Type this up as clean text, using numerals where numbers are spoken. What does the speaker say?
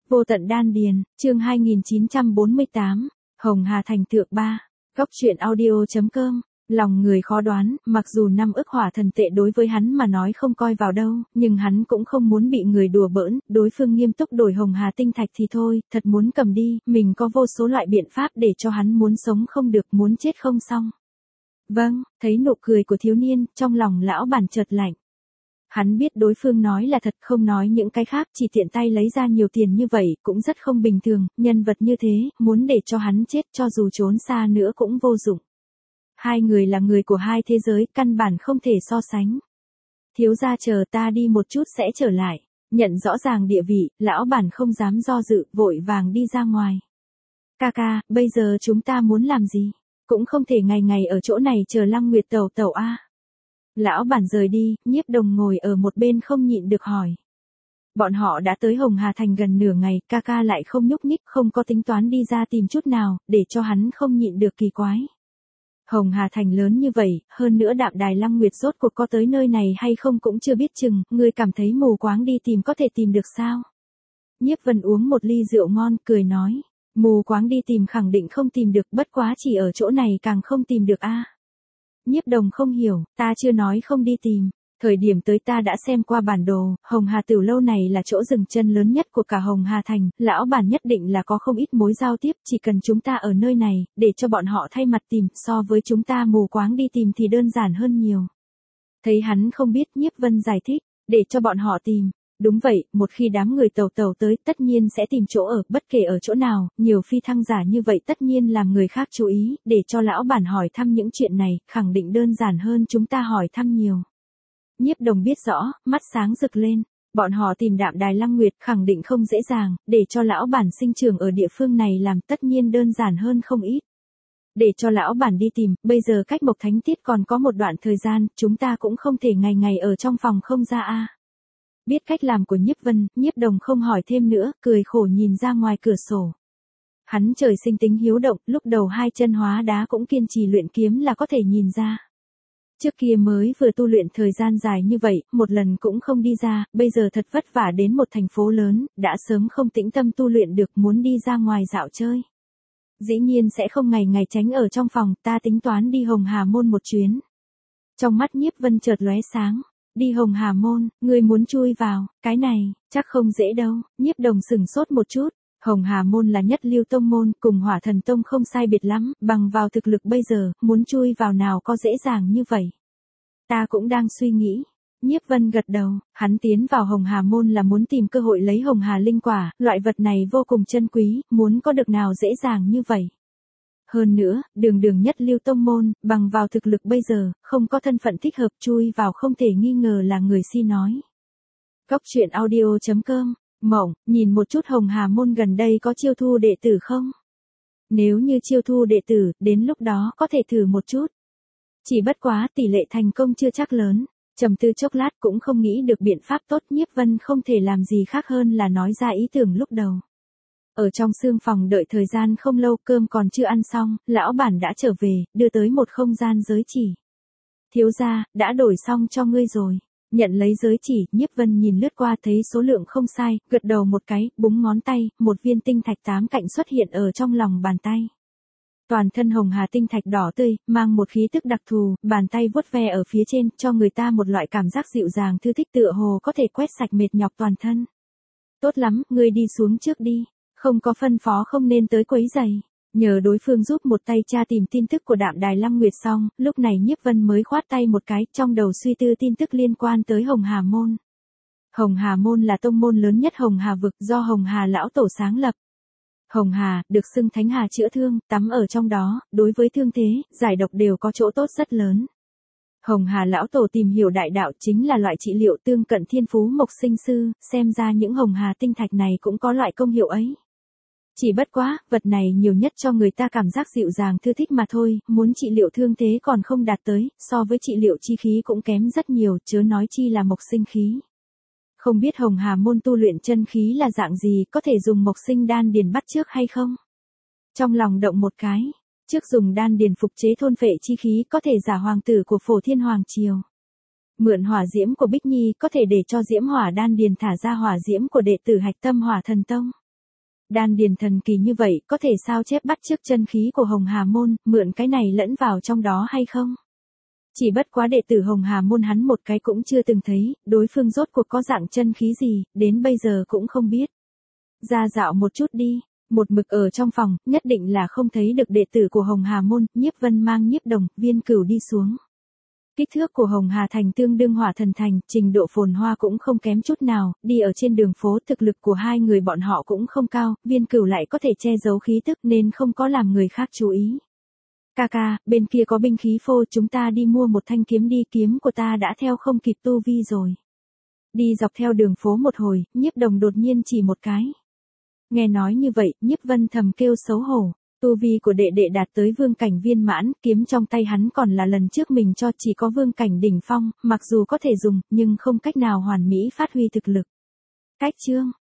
Vô tận đan điền, chương 2948, Hồng Hà Thành Thượng 3, Góc truyện audio.com. Lòng người khó đoán, mặc dù 5 ức hỏa thần tệ đối với hắn mà nói không coi vào đâu, nhưng hắn cũng không muốn bị người đùa bỡn, đối phương nghiêm túc đổi Hồng Hà tinh thạch thì thôi, thật muốn cầm đi, mình có vô số loại biện pháp để cho hắn muốn sống không được, muốn chết không xong. Vâng, thấy nụ cười của thiếu niên, trong lòng lão bản chợt lạnh. Hắn biết đối phương nói là thật, không nói những cái khác, chỉ tiện tay lấy ra nhiều tiền như vậy, cũng rất không bình thường, nhân vật như thế, muốn để cho hắn chết cho dù trốn xa nữa cũng vô dụng. Hai người là người của hai thế giới, căn bản không thể so sánh. Thiếu gia chờ ta đi một chút sẽ trở lại. Nhận rõ ràng địa vị, lão bản không dám do dự, vội vàng đi ra ngoài. Ca, bây giờ chúng ta muốn làm gì? Cũng không thể ngày ngày ở chỗ này chờ Lăng Nguyệt tẩu tẩu a. Lão bản rời đi, Nhiếp Đồng ngồi ở một bên không nhịn được hỏi. Bọn họ đã tới Hồng Hà Thành gần nửa ngày, ca lại không nhúc nhích, không có tính toán đi ra tìm chút nào, để cho hắn không nhịn được kỳ quái. Hồng Hà Thành lớn như vậy, hơn nữa Đạm Đài Lăng Nguyệt rốt cuộc có tới nơi này hay không cũng chưa biết chừng, ngươi cảm thấy mù quáng đi tìm có thể tìm được sao? Nhiếp Vân uống một ly rượu ngon, cười nói, mù quáng đi tìm khẳng định không tìm được, bất quá chỉ ở chỗ này càng không tìm được a. Nhiếp Đồng không hiểu, ta chưa nói không đi tìm. Thời điểm tới ta đã xem qua bản đồ, Hồng Hà Tiểu Lâu này là chỗ dừng chân lớn nhất của cả Hồng Hà Thành, lão bản nhất định là có không ít mối giao tiếp, chỉ cần chúng ta ở nơi này, để cho bọn họ thay mặt tìm, so với chúng ta mù quáng đi tìm thì đơn giản hơn nhiều. Thấy hắn không biết, Nhiếp Vân giải thích, để cho bọn họ tìm. Đúng vậy, một khi đám người tàu tới tất nhiên sẽ tìm chỗ ở, bất kể ở chỗ nào, nhiều phi thăng giả như vậy tất nhiên làm người khác chú ý, để cho lão bản hỏi thăm những chuyện này, khẳng định đơn giản hơn chúng ta hỏi thăm nhiều. Nhiếp Đồng biết rõ, mắt sáng rực lên, bọn họ tìm Đạm Đài Lăng Nguyệt khẳng định không dễ dàng, để cho lão bản sinh trưởng ở địa phương này làm tất nhiên đơn giản hơn không ít. Để cho lão bản đi tìm, bây giờ cách Mộc Thánh Tiết còn có một đoạn thời gian, chúng ta cũng không thể ngày ngày ở trong phòng không ra a. Biết cách làm của Nhiếp Vân, Nhiếp Đồng không hỏi thêm nữa, cười khổ nhìn ra ngoài cửa sổ. Hắn trời sinh tính hiếu động, lúc đầu hai chân hóa đá cũng kiên trì luyện kiếm là có thể nhìn ra. Trước kia mới vừa tu luyện thời gian dài như vậy, một lần cũng không đi ra, bây giờ thật vất vả đến một thành phố lớn, đã sớm không tĩnh tâm tu luyện được, muốn đi ra ngoài dạo chơi. Dĩ nhiên sẽ không ngày ngày tránh ở trong phòng, ta tính toán đi Hồng Hà Môn một chuyến. Trong mắt Nhiếp Vân chợt lóe sáng, đi Hồng Hà Môn, ngươi muốn chui vào, cái này, chắc không dễ đâu, Nhiếp Đồng sửng sốt một chút. Hồng Hà Môn là nhất lưu tông môn, cùng Hỏa Thần Tông không sai biệt lắm, bằng vào thực lực bây giờ, muốn chui vào nào có dễ dàng như vậy. Ta cũng đang suy nghĩ. Nhiếp Vân gật đầu, hắn tiến vào Hồng Hà Môn là muốn tìm cơ hội lấy Hồng Hà Linh Quả, loại vật này vô cùng chân quý, muốn có được nào dễ dàng như vậy. Hơn nữa, đường nhất lưu tông môn, bằng vào thực lực bây giờ, không có thân phận thích hợp chui vào không thể nghi ngờ là người si nói. Góc truyện audio.com. Mộng, nhìn một chút Hồng Hà Môn gần đây có chiêu thu đệ tử không? Nếu như chiêu thu đệ tử, đến lúc đó có thể thử một chút. Chỉ bất quá tỷ lệ thành công chưa chắc lớn, trầm tư chốc lát cũng không nghĩ được biện pháp tốt. Nhiếp Vân không thể làm gì khác hơn là nói ra ý tưởng lúc đầu. Ở trong xương phòng đợi thời gian không lâu, cơm còn chưa ăn xong, lão bản đã trở về, đưa tới một không gian giới chỉ. Thiếu gia, đã đổi xong cho ngươi rồi. Nhận lấy giới chỉ, Nhiếp Vân nhìn lướt qua thấy số lượng không sai, gật đầu một cái, búng ngón tay, một viên tinh thạch 8 cạnh xuất hiện ở trong lòng bàn tay. Toàn thân Hồng Hà tinh thạch đỏ tươi, mang một khí tức đặc thù, bàn tay vuốt ve ở phía trên, cho người ta một loại cảm giác dịu dàng thư thích, tựa hồ có thể quét sạch mệt nhọc toàn thân. Tốt lắm, ngươi đi xuống trước đi, không có phân phó không nên tới quấy rầy. Nhờ đối phương giúp một tay tra tìm tin tức của Đạm Đài Lăng Nguyệt xong, lúc này Nhiếp Vân mới khoát tay một cái, trong đầu suy tư tin tức liên quan tới Hồng Hà Môn. Hồng Hà Môn là tông môn lớn nhất Hồng Hà vực do Hồng Hà lão tổ sáng lập. Hồng Hà, được xưng Thánh Hà chữa thương, tắm ở trong đó, đối với thương thế, giải độc đều có chỗ tốt rất lớn. Hồng Hà lão tổ tìm hiểu đại đạo chính là loại trị liệu tương cận thiên phú mộc sinh sư, xem ra những Hồng Hà tinh thạch này cũng có loại công hiệu ấy. Chỉ bất quá, vật này nhiều nhất cho người ta cảm giác dịu dàng thư thích mà thôi, muốn trị liệu thương thế còn không đạt tới, so với trị liệu chi khí cũng kém rất nhiều, chớ nói chi là mộc sinh khí. Không biết Hồng Hà Môn tu luyện chân khí là dạng gì, có thể dùng mộc sinh đan điền bắt trước hay không? Trong lòng động một cái, trước dùng đan điền phục chế thôn phệ chi khí có thể giả hoàng tử của Phổ Thiên Hoàng Triều. Mượn hỏa diễm của Bích Nhi có thể để cho diễm hỏa đan điền thả ra hỏa diễm của đệ tử Hạch Tâm Hỏa Thần Tông. Đan điền thần kỳ như vậy, có thể sao chép bắt chước chân khí của Hồng Hà Môn, mượn cái này lẫn vào trong đó hay không? Chỉ bất quá đệ tử Hồng Hà Môn hắn một cái cũng chưa từng thấy, đối phương rốt cuộc có dạng chân khí gì, đến bây giờ cũng không biết. Ra dạo một chút đi, một mực ở trong phòng, nhất định là không thấy được đệ tử của Hồng Hà Môn, Nhiếp Vân mang Nhiếp Đồng, Viên Cửu đi xuống. Kích thước của Hồng Hà Thành tương đương Hỏa Thần Thành, trình độ phồn hoa cũng không kém chút nào, đi ở trên đường phố thực lực của hai người bọn họ cũng không cao, Viên Cửu lại có thể che giấu khí tức nên không có làm người khác chú ý. Ca, bên kia có binh khí phô, chúng ta đi mua một thanh kiếm đi, kiếm của ta đã theo không kịp tu vi rồi. Đi dọc theo đường phố một hồi, Nhiếp Đồng đột nhiên chỉ một cái. Nghe nói như vậy, Nhiếp Vân thầm kêu xấu hổ. Tu vi của đệ đệ đạt tới vương cảnh viên mãn, kiếm trong tay hắn còn là lần trước mình cho chỉ có vương cảnh đỉnh phong, mặc dù có thể dùng, nhưng không cách nào hoàn mỹ phát huy thực lực. Cách chương